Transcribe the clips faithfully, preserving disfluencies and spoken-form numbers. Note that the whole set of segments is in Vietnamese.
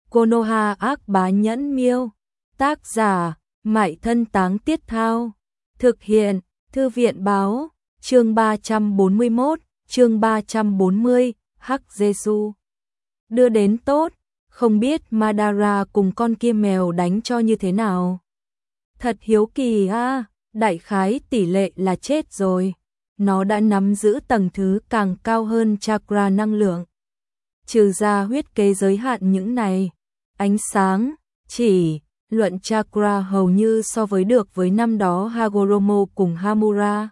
Konoha ác bá nhẫn miêu. Tác giả, Mại Thân Táng Tiết Thao. Thực hiện, Thư viện báo, chương ba trăm bốn mươi mốt, chương ba trăm bốn mươi, Hắc Jesu. Đưa đến tốt, không biết Madara cùng con kia mèo đánh cho như thế nào. Thật hiếu kỳ a, à, đại khái tỷ lệ là chết rồi. Nó đã nắm giữ tầng thứ càng cao hơn chakra năng lượng. Trừ ra huyết kế giới hạn những này, ánh sáng, chỉ, luận chakra hầu như so với được với năm đó Hagoromo cùng Hamura.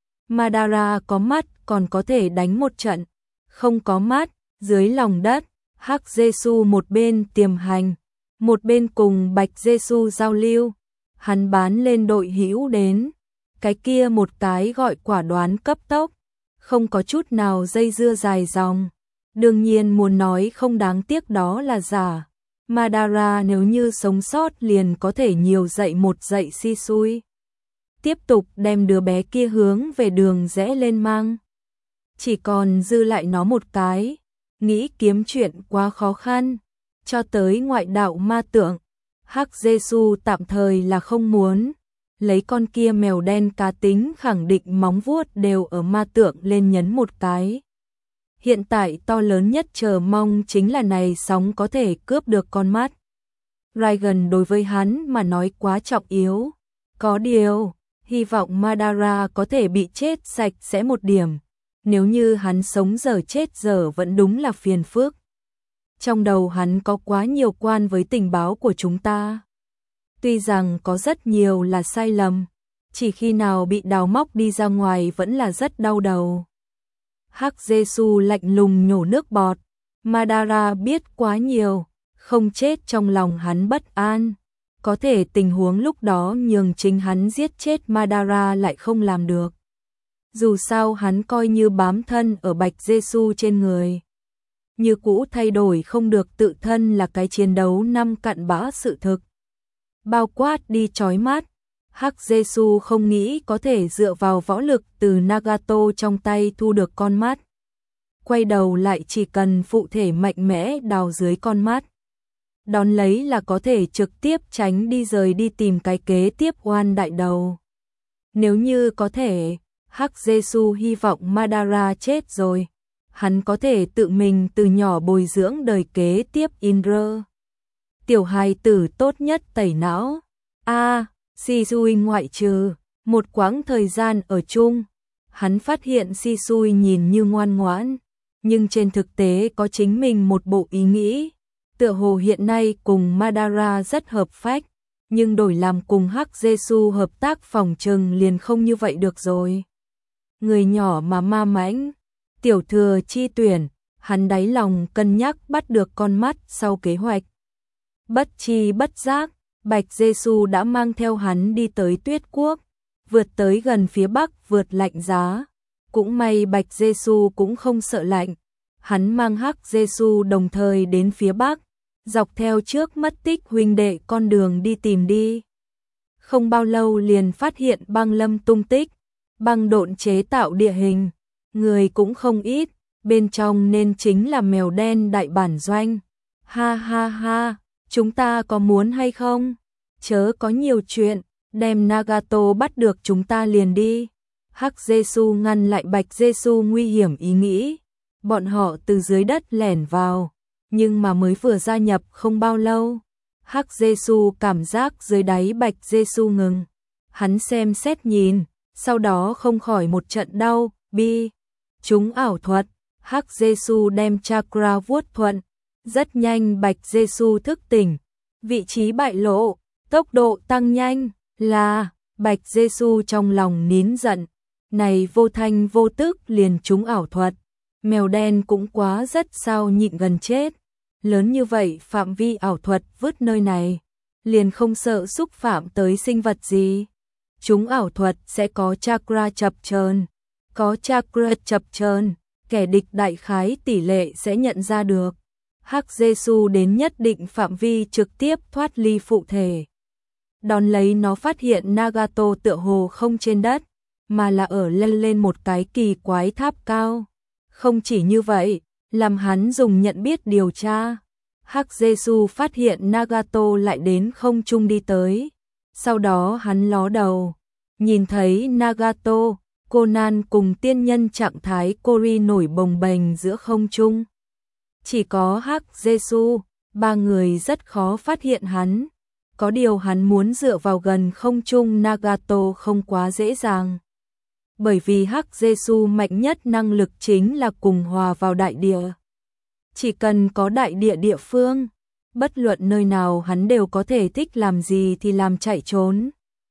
Madara có mắt còn có thể đánh một trận, không có mắt, dưới lòng đất, Hắc Jesu một bên tiềm hành, một bên cùng Bạch Jesu giao lưu. Hắn bán lên đội hữu đến, cái kia một cái gọi quả đoán cấp tốc, không có chút nào dây dưa dài dòng. Đương nhiên muốn nói không đáng tiếc đó là giả. Madara nếu như sống sót liền có thể nhiều dạy một dạy si xui. Tiếp tục đem đứa bé kia hướng về đường rẽ lên mang. Chỉ còn dư lại nó một cái, nghĩ kiếm chuyện quá khó khăn. Cho tới ngoại đạo ma tượng, Hắc Jesu tạm thời là không muốn. Lấy con kia mèo đen cá tính khẳng định móng vuốt đều ở ma tượng lên nhấn một cái. Hiện tại to lớn nhất chờ mong chính là này sóng có thể cướp được con mắt. Raigan đối với hắn mà nói quá trọng yếu. Có điều, hy vọng Madara có thể bị chết sạch sẽ một điểm. Nếu như hắn sống giờ chết giờ vẫn đúng là phiền phức. Trong đầu hắn có quá nhiều quan với tình báo của chúng ta. Tuy rằng có rất nhiều là sai lầm, chỉ khi nào bị đào móc đi ra ngoài vẫn là rất đau đầu. Hắc Jesu lạnh lùng nhổ nước bọt. Madara biết quá nhiều, không chết trong lòng hắn bất an. Có thể tình huống lúc đó nhường chính hắn giết chết Madara lại không làm được. Dù sao hắn coi như bám thân ở Bạch Jesu trên người. Như cũ thay đổi không được tự thân là cái chiến đấu năm cặn bã sự thực. Bao quát đi chói mắt. Hắc Jesu không nghĩ có thể dựa vào võ lực từ Nagato trong tay thu được con mắt. Quay đầu lại chỉ cần phụ thể mạnh mẽ đào dưới con mắt. Đón lấy là có thể trực tiếp tránh đi rời đi tìm cái kế tiếp oan đại đầu. Nếu như có thể, Hắc Jesu hy vọng Madara chết rồi. Hắn có thể tự mình từ nhỏ bồi dưỡng đời kế tiếp Indra. Tiểu hài tử tốt nhất tẩy não. A à, Shisui ngoại trừ, một quãng thời gian ở chung, hắn phát hiện Shisui nhìn như ngoan ngoãn, nhưng trên thực tế có chính mình một bộ ý nghĩ. Tựa hồ hiện nay cùng Madara rất hợp phách, nhưng đổi làm cùng Hắc Jesu hợp tác phòng trừng liền không như vậy được rồi. Người nhỏ mà ma mãnh, tiểu thừa chi tuyển, hắn đáy lòng cân nhắc bắt được con mắt sau kế hoạch. Bất chi bất giác, Bạch Jesu đã mang theo hắn đi tới Tuyết Quốc, vượt tới gần phía bắc vượt lạnh giá. Cũng may Bạch Jesu cũng không sợ lạnh, hắn mang Hắc Jesu đồng thời đến phía bắc, dọc theo trước mất tích huynh đệ con đường đi tìm đi. Không bao lâu liền phát hiện băng lâm tung tích, băng độn chế tạo địa hình, người cũng không ít, bên trong nên chính là mèo đen đại bản doanh. Ha ha ha! Chúng ta có muốn hay không? Chớ có nhiều chuyện, đem Nagato bắt được chúng ta liền đi. Hắc Jesu ngăn lại Bạch Jesu nguy hiểm ý nghĩ. Bọn họ từ dưới đất lẻn vào, nhưng mà mới vừa gia nhập không bao lâu. Hắc Jesu cảm giác dưới đáy Bạch Jesu ngừng. Hắn xem xét nhìn, sau đó không khỏi một trận đau, bi. Chúng ảo thuật, Hắc Jesu đem chakra vuốt thuận. Rất nhanh Bạch Jesu thức tỉnh, vị trí bại lộ, tốc độ tăng nhanh, là, Bạch Jesu trong lòng nín giận, này vô thanh vô tức liền trúng ảo thuật, mèo đen cũng quá rất sao nhịn gần chết, lớn như vậy phạm vi ảo thuật vứt nơi này, liền không sợ xúc phạm tới sinh vật gì. Chúng ảo thuật sẽ có chakra chập chờn, có chakra chập chờn, kẻ địch đại khái tỷ lệ sẽ nhận ra được. Hắc Jesu đến nhất định phạm vi trực tiếp thoát ly phụ thể. Đón lấy nó phát hiện Nagato tựa hồ không trên đất, mà là ở lên lên một cái kỳ quái tháp cao. Không chỉ như vậy, làm hắn dùng nhận biết điều tra. Hắc Giê-xu phát hiện Nagato lại đến không trung đi tới. Sau đó hắn ló đầu, nhìn thấy Nagato, Conan cùng tiên nhân trạng thái Kori nổi bồng bềnh giữa không trung. Chỉ có Hắc Giê-xu, ba người rất khó phát hiện hắn. Có điều hắn muốn dựa vào gần không trung Nagato không quá dễ dàng. Bởi vì Hắc Giê-xu mạnh nhất năng lực chính là cùng hòa vào đại địa. Chỉ cần có đại địa địa phương, bất luận nơi nào hắn đều có thể thích làm gì thì làm chạy trốn.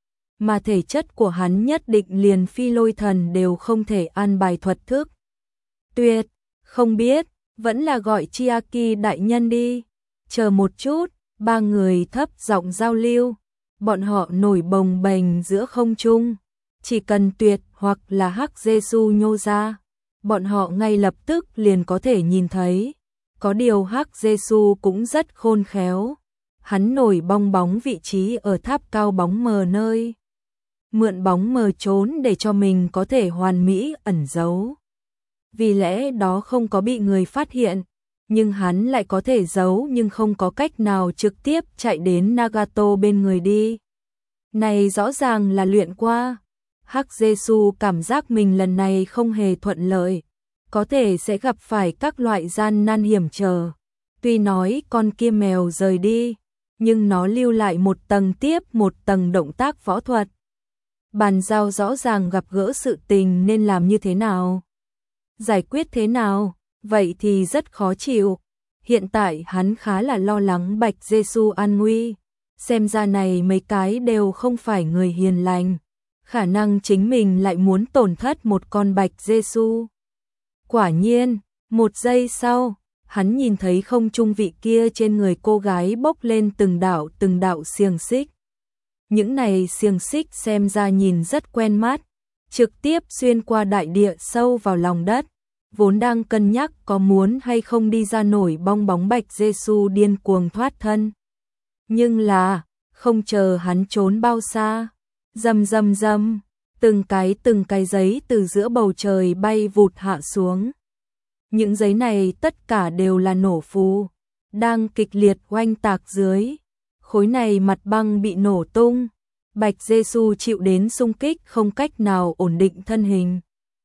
Mà thể chất của hắn nhất định liền phi lôi thần đều không thể an bài thuật thức. Tuyệt, không biết, vẫn là gọi Chiaki đại nhân đi. Chờ một chút, ba người thấp giọng giao lưu, bọn họ nổi bồng bềnh giữa không trung. Chỉ cần Tuyệt hoặc là Hắc Giê-xu nhô ra, bọn họ ngay lập tức liền có thể nhìn thấy. Có điều Hắc Giê-xu cũng rất khôn khéo. Hắn nổi bong bóng vị trí ở tháp cao bóng mờ nơi. Mượn bóng mờ trốn để cho mình có thể hoàn mỹ ẩn giấu. Vì lẽ đó không có bị người phát hiện, nhưng hắn lại có thể giấu nhưng không có cách nào trực tiếp chạy đến Nagato bên người đi. Này rõ ràng là luyện qua. Hắc Giê-xu cảm giác mình lần này không hề thuận lợi, có thể sẽ gặp phải các loại gian nan hiểm trở. Tuy nói con kia mèo rời đi, nhưng nó lưu lại một tầng tiếp một tầng động tác võ thuật. Bàn giao rõ ràng gặp gỡ sự tình nên làm như thế nào, giải quyết thế nào, vậy thì rất khó chịu. Hiện tại hắn khá là lo lắng Bạch Giê-xu an nguy, xem ra này mấy cái đều không phải người hiền lành, khả năng chính mình lại muốn tổn thất một con Bạch Giê-xu. Quả nhiên, một giây sau, hắn nhìn thấy không trung vị kia trên người cô gái bốc lên từng đạo từng đạo xiềng xích. Những này xiềng xích xem ra nhìn rất quen mắt, trực tiếp xuyên qua đại địa sâu vào lòng đất. Vốn đang cân nhắc có muốn hay không đi ra nổi bong bóng Bạch Giê-xu điên cuồng thoát thân. Nhưng là, không chờ hắn trốn bao xa, rầm rầm rầm, từng cái từng cái giấy từ giữa bầu trời bay vụt hạ xuống. Những giấy này tất cả đều là nổ phù, đang kịch liệt oanh tạc dưới. Khối này mặt băng bị nổ tung, Bạch Giê-xu chịu đến xung kích không cách nào ổn định thân hình.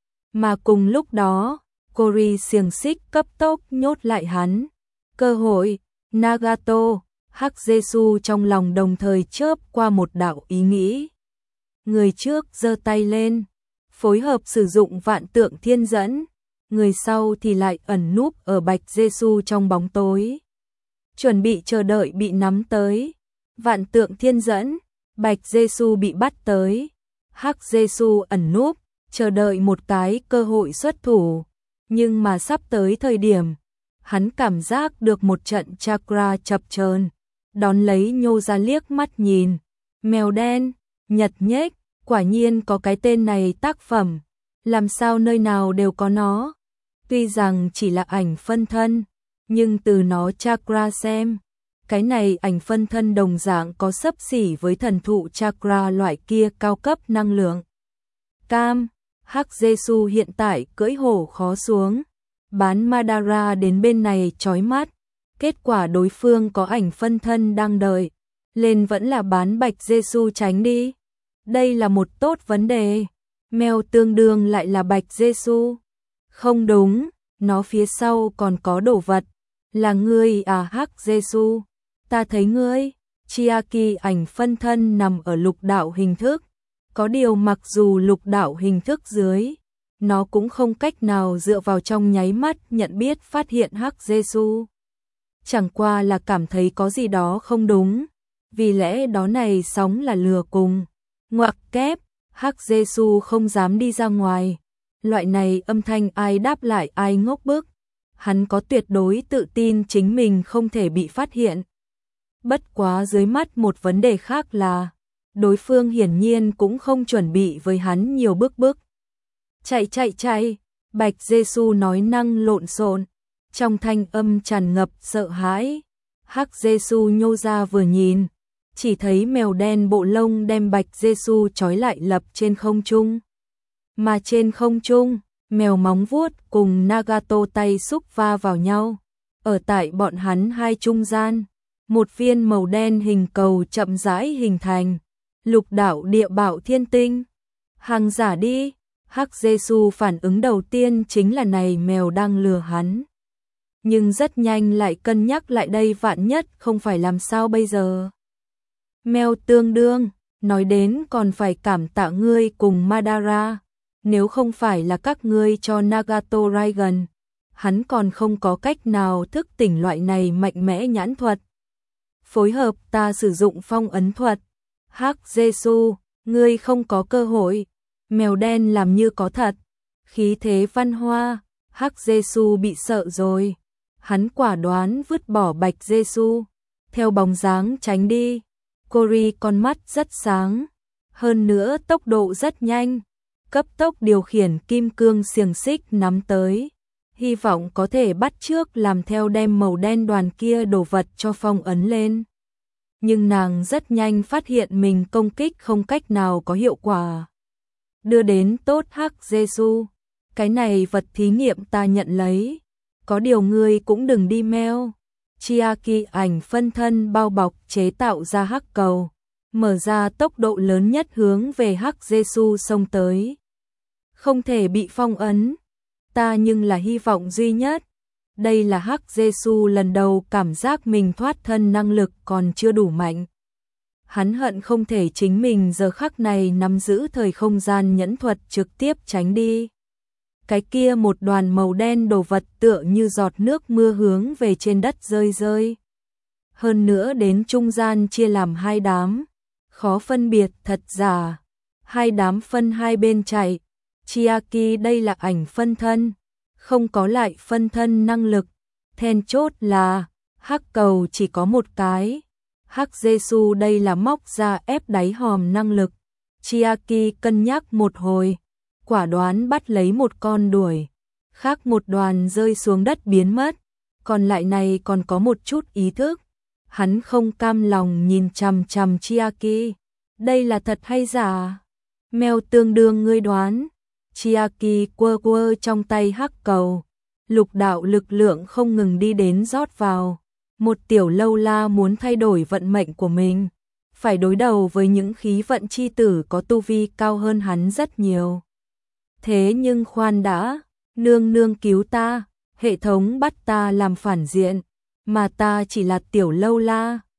Mà cùng lúc đó, Kori xiềng xích cấp tốc nhốt lại hắn. Cơ hội, Nagato, Hắc Giê-xu trong lòng đồng thời chớp qua một đạo ý nghĩ. Người trước giơ tay lên, phối hợp sử dụng vạn tượng thiên dẫn, người sau thì lại ẩn núp ở Bạch Giê-xu trong bóng tối. Chuẩn bị chờ đợi bị nắm tới. Vạn tượng thiên dẫn, Bạch Giê-xu bị bắt tới. Hắc Giê-xu ẩn núp, chờ đợi một cái cơ hội xuất thủ. Nhưng mà sắp tới thời điểm, hắn cảm giác được một trận chakra chập chờn, đón lấy nhô ra liếc mắt nhìn. Mèo đen, nhật nhếch, quả nhiên có cái tên này tác phẩm, làm sao nơi nào đều có nó. Tuy rằng chỉ là ảnh phân thân, nhưng từ nó chakra xem, cái này ảnh phân thân đồng dạng có xấp xỉ với thần thụ chakra loại kia cao cấp năng lượng. Cam, Hắc Giê-xu hiện tại cưỡi hổ khó xuống, bán Madara đến bên này chói mắt, kết quả đối phương có ảnh phân thân đang đợi, lên vẫn là bán Bạch Giê-xu tránh đi. Đây là một tốt vấn đề, mèo tương đương lại là Bạch Giê-xu. Không đúng, nó phía sau còn có đồ vật, là ngươi à Hắc Giê-xu, ta thấy ngươi. Chiaki ảnh phân thân nằm ở lục đạo hình thức, có điều mặc dù lục đạo hình thức dưới, nó cũng không cách nào dựa vào trong nháy mắt nhận biết phát hiện Hắc Giê-xu. Chẳng qua là cảm thấy có gì đó không đúng, vì lẽ đó này sóng là lừa cùng. Ngoặc kép, Hắc Giê-xu không dám đi ra ngoài. Loại này âm thanh ai đáp lại ai ngốc bức. Hắn có tuyệt đối tự tin chính mình không thể bị phát hiện. Bất quá dưới mắt một vấn đề khác là, đối phương hiển nhiên cũng không chuẩn bị với hắn nhiều bước bước. Chạy chạy chạy, Bạch Giê-xu nói năng lộn xộn, trong thanh âm tràn ngập sợ hãi. Hắc Giê-xu nhô ra vừa nhìn, chỉ thấy mèo đen bộ lông đem Bạch Giê-xu trói lại lập trên không trung. Mà trên không trung, mèo móng vuốt cùng Nagato tay xúc va vào nhau. ở tại bọn hắn hai trung gian, một viên màu đen hình cầu chậm rãi hình thành, lục đạo địa bảo thiên tinh. Hàng giả đi, Hắc Giê-xu phản ứng đầu tiên chính là này mèo đang lừa hắn. Nhưng rất nhanh lại cân nhắc lại đây, vạn nhất không phải làm sao bây giờ. Mèo tương đương, nói đến còn phải cảm tạ ngươi cùng Madara, nếu không phải là các ngươi cho Nagato Raiden, hắn còn không có cách nào thức tỉnh loại này mạnh mẽ nhãn thuật. Phối hợp ta sử dụng phong ấn thuật. Hắc Giê-xu, ngươi không có cơ hội. Mèo đen làm như có thật. Khí thế văn hoa, Hắc Giê-xu bị sợ rồi. Hắn quả đoán vứt bỏ Bạch Giê-xu, theo bóng dáng tránh đi. Cory con mắt rất sáng, hơn nữa tốc độ rất nhanh, cấp tốc điều khiển kim cương xiềng xích nắm tới, hy vọng có thể bắt chước làm theo đem màu đen đoàn kia đồ vật cho phong ấn lên. Nhưng nàng rất nhanh phát hiện mình công kích không cách nào có hiệu quả. Đưa đến tốt Hắc Giê-xu, cái này vật thí nghiệm ta nhận lấy, có điều ngươi cũng đừng đi meo. Chiaki ảnh phân thân bao bọc chế tạo ra hắc cầu, mở ra tốc độ lớn nhất hướng về Hắc Giê-xu xông tới. Không thể bị phong ấn, ta nhưng là hy vọng duy nhất. Đây là Hắc Giê-xu lần đầu cảm giác mình thoát thân năng lực còn chưa đủ mạnh. Hắn hận không thể chính mình giờ khắc này nắm giữ thời không gian nhẫn thuật trực tiếp tránh đi. Cái kia một đoàn màu đen đồ vật tựa như giọt nước mưa hướng về trên đất rơi rơi. Hơn nữa đến trung gian chia làm hai đám, khó phân biệt thật giả. Hai đám phân hai bên chạy. Chiaki đây là ảnh phân thân, không có lại phân thân năng lực. Then chốt là hắc cầu chỉ có một cái. Hắc Giê-xu đây là móc ra ép đáy hòm năng lực. Chiaki cân nhắc một hồi, quả đoán bắt lấy một con đuổi, khác một đoàn rơi xuống đất biến mất, còn lại này còn có một chút ý thức. Hắn không cam lòng nhìn chằm chằm Chiaki, đây là thật hay giả? Mèo tương đương ngươi đoán. Chiaki quơ quơ trong tay hắc cầu, lục đạo lực lượng không ngừng đi đến rót vào. Một tiểu lâu la muốn thay đổi vận mệnh của mình, phải đối đầu với những khí vận chi tử có tu vi cao hơn hắn rất nhiều. Thế nhưng khoan đã, nương nương cứu ta, hệ thống bắt ta làm phản diện, mà ta chỉ là tiểu lâu la,